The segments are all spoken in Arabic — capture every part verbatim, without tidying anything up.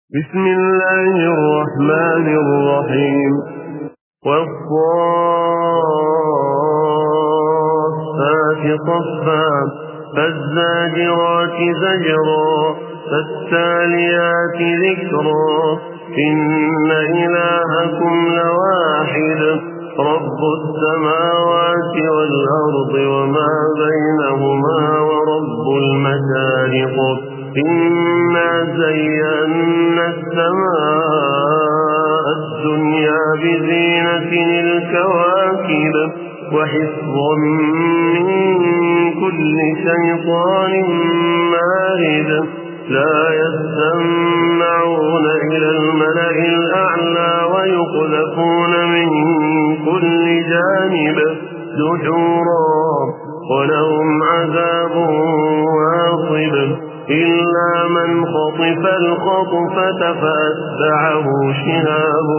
بسم الله الرحمن الرحيم والصافات صفا فالزاجرات زجرا فالتاليات ذكرا إن إلهكم لواحد رب السماوات والأرض وما بينهما ورب المشارق إنا زينا السماء الدنيا بزينة الكواكب وحفظا من كل شيطان مارد لا يسمعون إلى الملأ الأعلى ويقذفون من كل جانب دحورا ولهم عذاب واصب إلا من خطف الخطفة فأتبعه شهاب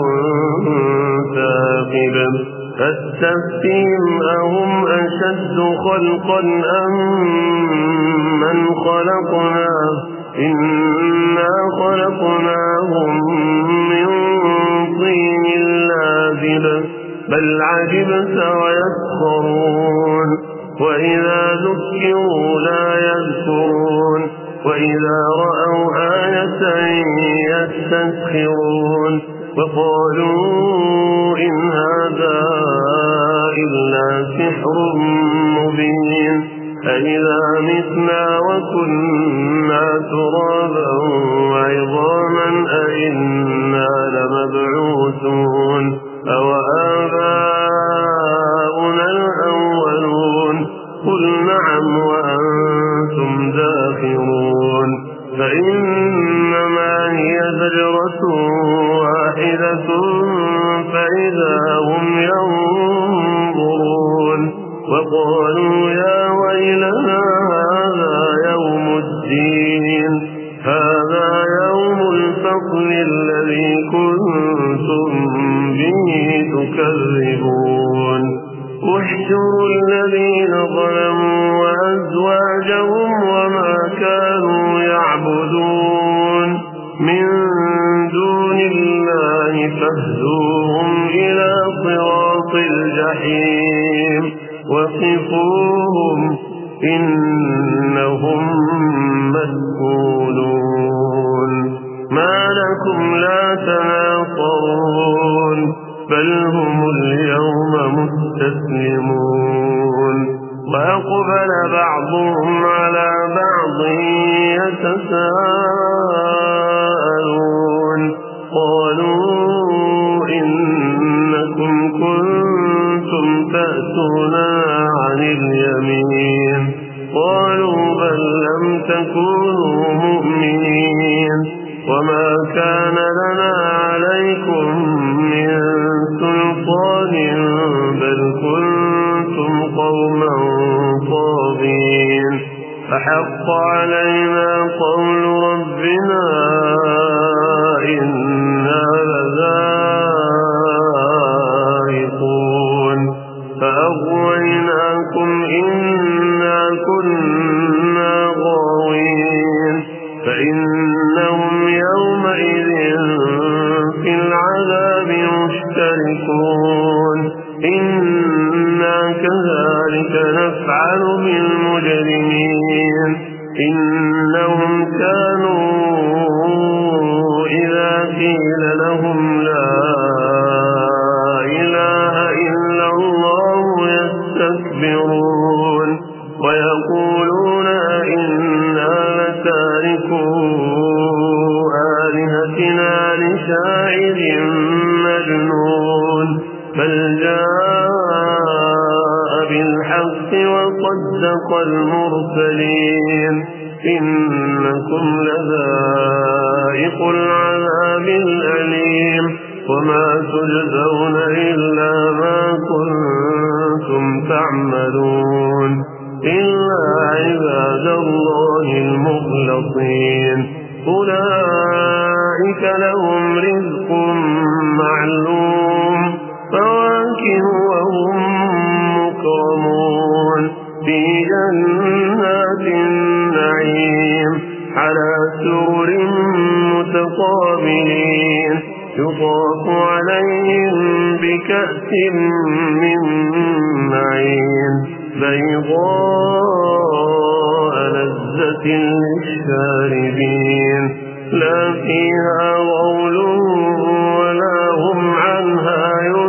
ثاقب فاستفتهم أهم أشد خلقا أم من خلقنا إنا خلقناهم من طين لازب بل عجبت ويسخرون وإذا ذكروا لا يذكرون وإذا رأوا آية يستسخرون وقالوا إن هذا إلا سحر مبين أإذا متنا وكنا ترابا وعظاما أإنا لمبعوثون أو آباؤنا الأولون قل نعم وأنتم داخرون فإنما هي زجرة واحدة فإذا هم ينظرون وقالوا يا ويلنا هذا يوم الدين هذا يوم الفصل الذي كنتم به تكذبون احشروا الذين ظلموا وأزواجهم وما كانوا يعبدون من دون الله فاهدوهم إلى صراط الجحيم وقفوهم إنهم مسؤولون ما لكم لا تناصرون بل هم اليوم مستسلمون وأقبل بعضهم على بعض يتساءلون قالوا إنكم كنتم تأتونا عن اليمين قالوا بل لم تكونوا مؤمنين وما كان لنا عليكم من سلطان بل كنتم قوما طاغين فحق علينا قول ربنا إنا لذائقون فأغويناكم إنا كنا غاوين فإنهم يومئذ في العذاب مشتركون إنا كذلك نفعل بالمجرمين إنهم كانوا إذا قيل لهم لا إله إلا الله يستكبرون ويقولون إنا لتاركوا آلهتنا لشاعر مجنون بل جاء بالحق وصدق المرسلين إنكم لذائق العذاب الأليم وما تجزون إلا ما كنتم تعملون إلا عباد الله المخلصين أولئك لهم رزق معلوم فواكه وهم مكرمون في جنات النعيم على سرر متقابلين قابلين يطاف عليهم بكأس من معين بيضاء لذة للشاربين لا فيها غول ولا هم عنها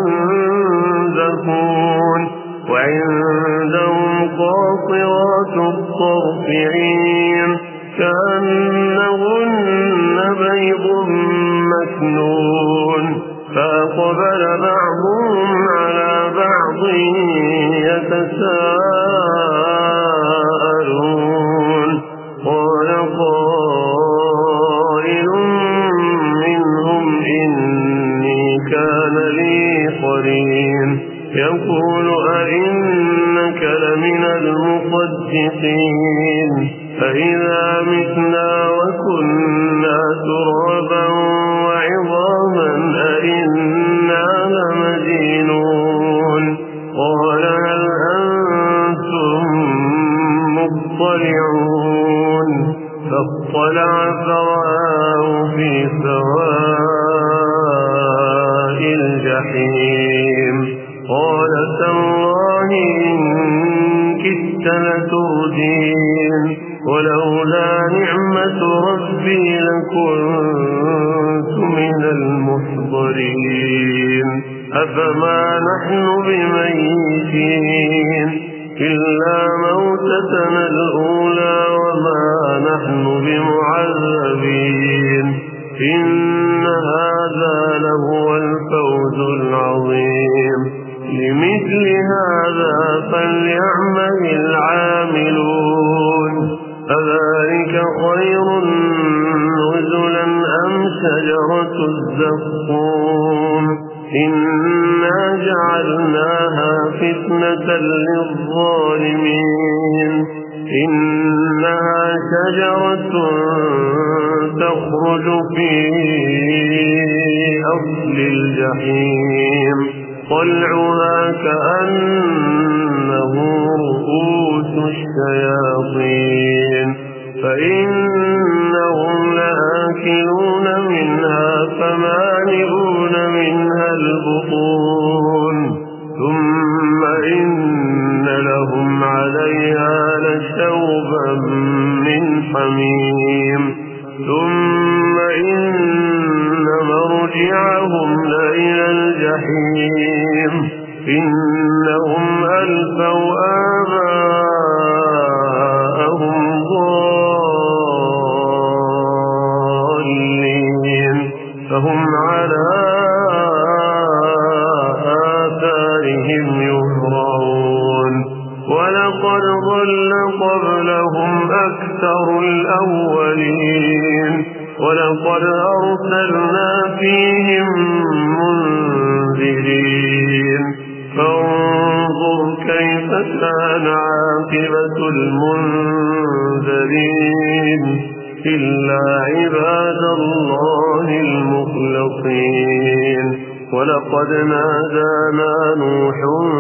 ينزفون وعندهم قاصرات الطرف عين كأنهن بيض مكنون فأقبل بعضهم على بعض يتساءلون قال قائل منهم إني كان لي قرين يقول أئنك لمن المصدقين فإذا متنا وكنا ترابا وعظاما أئنا لمدينون قال هل أنتم مطلعون فاطلع فرآه في سواء الجحيم قال تالله إن كدت لتردين ولولا نعمة ربي لكنت من المحضرين أفما نحن بميتين إلا موتتنا الأولى وما نحن بمعذبين إن هذا لهو الفوز العظيم لمثل هذا فليعمل العاملون أذلك خير نزلا أم شجرة الزقوم إنا جعلناها فتنة للظالمين إنها شجرة تخرج في أصل الجحيم طلعها كأنه رؤوس الشياطين فإنهم لآكلون منها فمالئون منها البطون ثم إن لهم عليها لشوبا من حميم ثم إن مرجعهم لإلى الجحيم إنهم ألفوا آباءهم ضالين فهم على آثارهم يهرعون ولقد ضل قبلهم أكثر الأولين ولقد أرسلنا فيهم منذرين فانظر كيف كان عاقبة المنذرين إلا عباد الله المخلصين ولقد نادانا نوح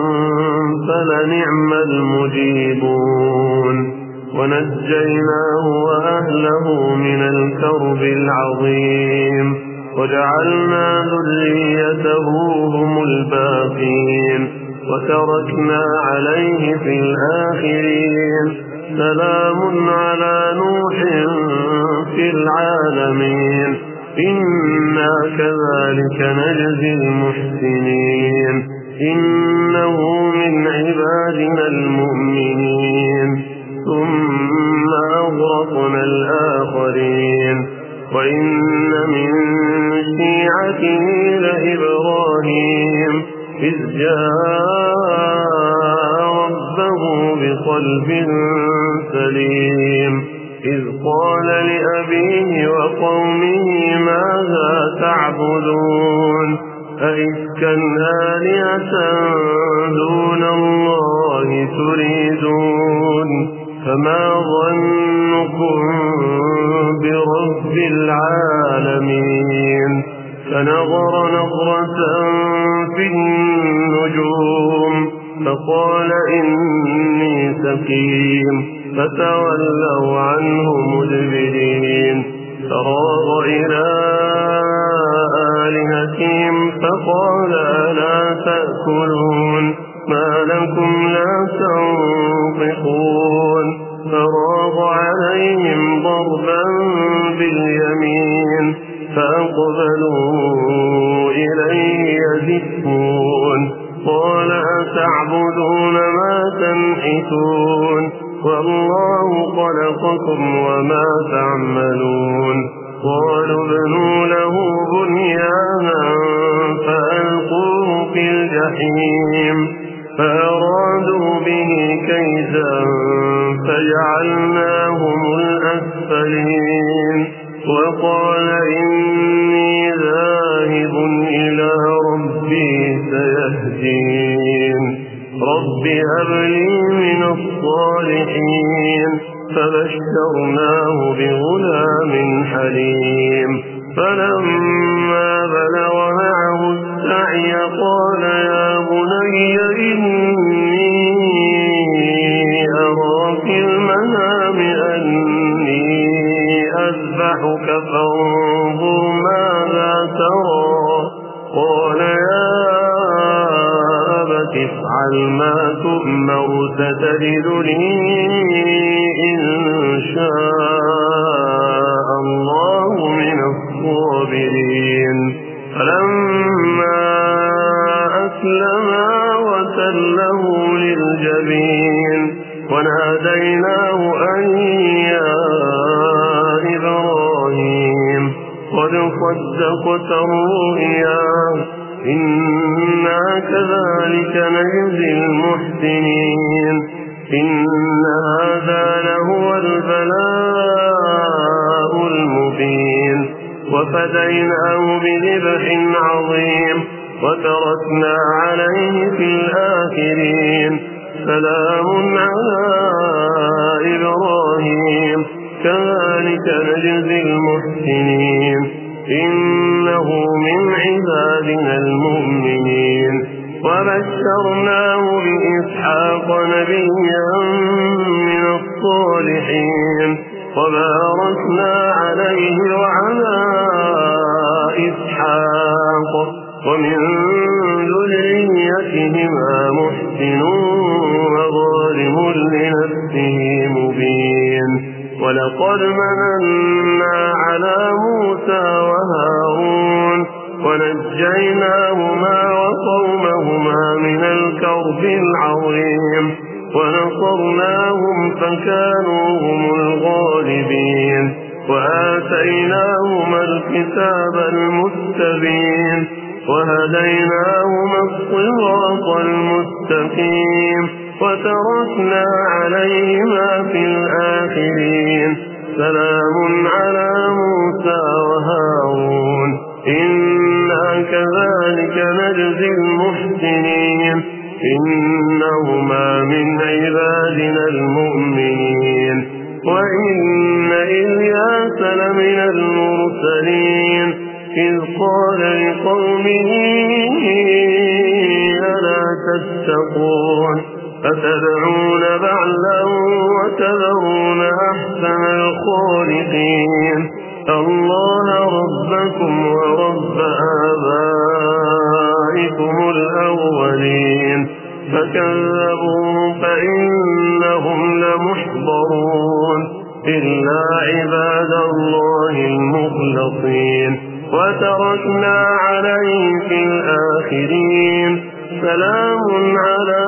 فلنعم المجيبون ونجيناه وأهله من الكرب العظيم وجعلنا ذريته هم الباقين وتركنا عليه في الآخرين سلام على نوح في العالمين إنا كذلك نجزي المحسنين إنه من عبادنا المؤمنين ثم أغرقنا الآخرين وإن من شيعته لإبراهيم إذ جاء ربه بقلب سليم إذ قال لأبيه وقومه ماذا تعبدون أئفكا آلهة دون الله تريدون فما ظنكم برب العالمين فنظر نظرة في النجوم فقال إني سقيم فتولوا عنه مدبرين فراغ إلى فأقبلوا إليه يزفون قال أتعبدون ما تنحتون والله خلقكم وما تعملون قالوا ابنوا له بنيانا فألقوه في الجحيم فأرادوا به كيدا فجعلناهم الأسفلين وقال إني ذاهب إلى ربي سيهدين رب هب لي من الصالحين فبشرناه بغلام حليم فلما بلغ معه السعي قال يا بني إني أرى في المنام أني أذبحك فانظر ماذا ترى قال يا أبت افعل ما تؤمر ستجدني إن شاء الله من الصابرين فلما أسلما وتله للجبين وناديناه أن يا إبراهيم قد صدقت الرؤيا إنا كذلك نجزي المحسنين إن هذا لهو البلاء المبين وفديناه بذبح عظيم وتركنا عليه في الآخرين سلام على إبراهيم كذلك نجزي المحسنين إنه من عبادنا المؤمنين وبشرناه بإسحاق نبيا من الصالحين وباركنا عليه وعلى إسحاق ومن ذريتهما محسن وظالم لنفسه مبين ولقد مننا على موسى وهارون ونجيناهما وقومهما من الكرب العظيم ونصرناهم فكانوا هم الغالبين وآتيناهما الكتاب المستبين وهديناهما الصراط المستقيم وتركنا عليهما في الآخرين سلام على موسى وهارون إنا كذلك نجزي المحسنين إنهما من عبادنا المؤمنين وإن إلياس لمن المرسلين إذ قال لقومه ألا تتقون أتدعون بعلا وتذرون أحسن الخالقين الله ربكم ورب آبائكم الأولين فكذبوا فإنهم لمحضرون إلا عباد الله المخلصين وتركنا عليه في الآخرين سلام على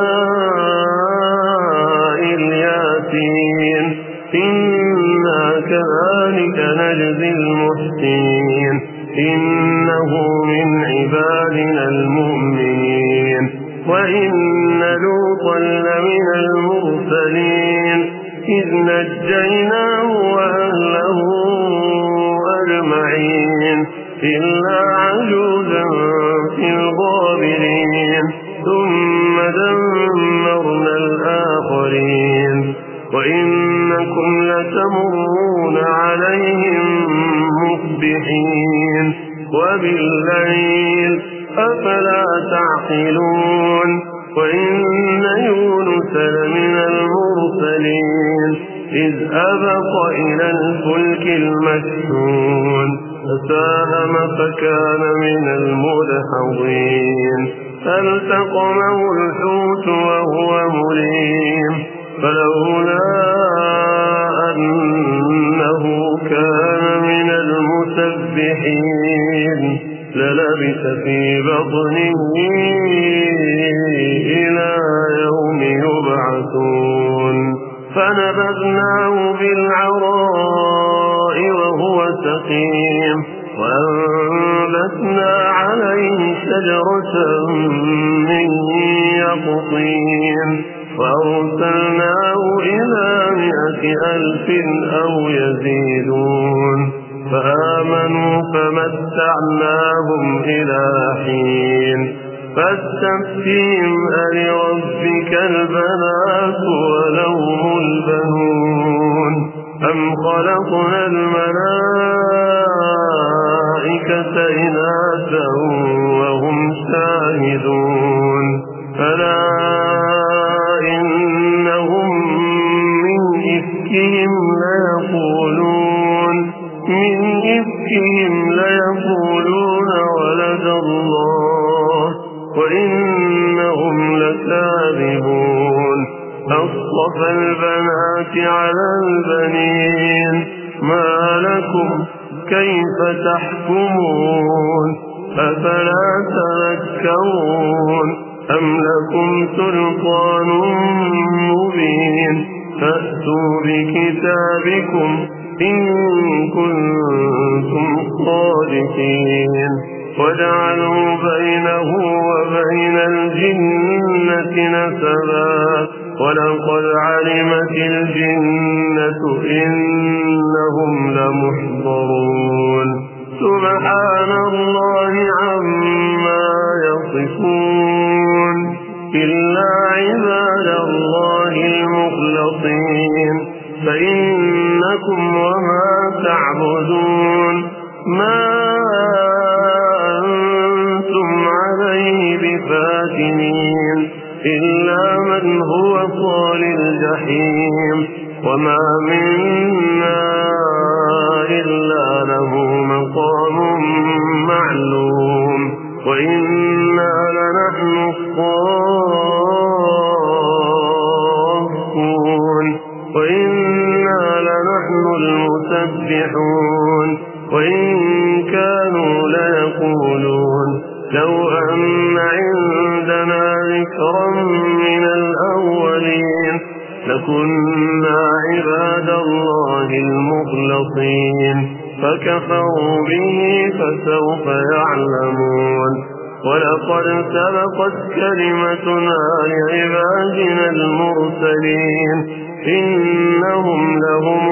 الياسين إنا كذلك نجزي المحسنين إنه من عبادنا المؤمنين وإن لوطا لمن المرسلين إذ نجيناه وأهله أجمعين إلا عجوزا في الغابرين ثم دمرنا الآخرين وإنكم لتمرون عليهم مصبحين وبالليل أفلا تعقلون وإن يونس لمن المرسلين إذ أبق إلى الفلك المشحون فساهم فكان من المدحضين فالتقمه الحوت وهو مليم فلولا أنه كان من المسبحين مسبحين للبث في بطنه إلى يوم يبعثون فنبذناه بالعراء وهو سقيم وأنبتنا عليه شجرة من يقطين وأرسلناه إلى مئة ألف أو يزيدون فآمنوا فمتعناهم إلى حين فاستفتهم ألربك البنات ولهم البنون أم خلقنا الملائكة إناثا وهم شاهدون فلا إنهم من إفكهم ليقولون من إفكهم ليقولون ولد الله وإنهم لكاذبون أصطفى البنات على البنين ما لكم كيف تحكمون أفلا تذكرون أم لكم سلطان مبين فأتوا بكتابكم إن كنتم صادقين وجعلوا بينه وبين الجنة نسبا ولقد علمت الجنة إنهم لمحضرون سبحان الله عما يصفون إلا عباد الله المخلصين فإنكم وما تعبدون ما أنتم عليه بفاتنين إلا من هو صال الجحيم وما منا إلا له مقام معلوم وإنا لنحن الصافون وإنا لنحن المسبحون وإن كانوا ليقولون لو أن عندنا ذكرا من الأولين لكنا عباد الله المخلصين فكفروا به فسوف يعلمون ولقد سبقت كلمتنا لعبادنا المرسلين إنهم لهم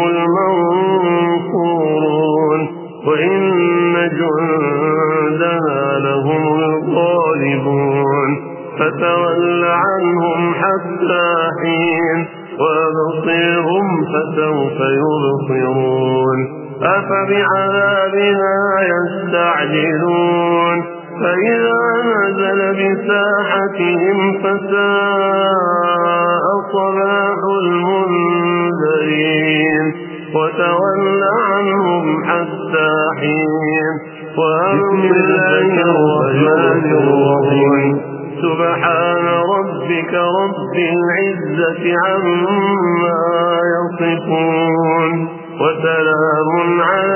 المنصورون وإن جندنا لهم الغالبون فتول عنهم حتى حين وأبصرهم فسوف يبصرون أفبعذابنا يستعجلون فإذا نزل بساحتهم فساء صباح المنذرين وتول عنهم حتى حين وأمر الله الرحمن الرحيم سبحان ربك رب العزة عما يصفون وسلام على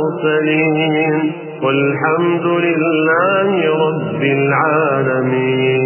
المرسلين والحمد لله رب العالمين.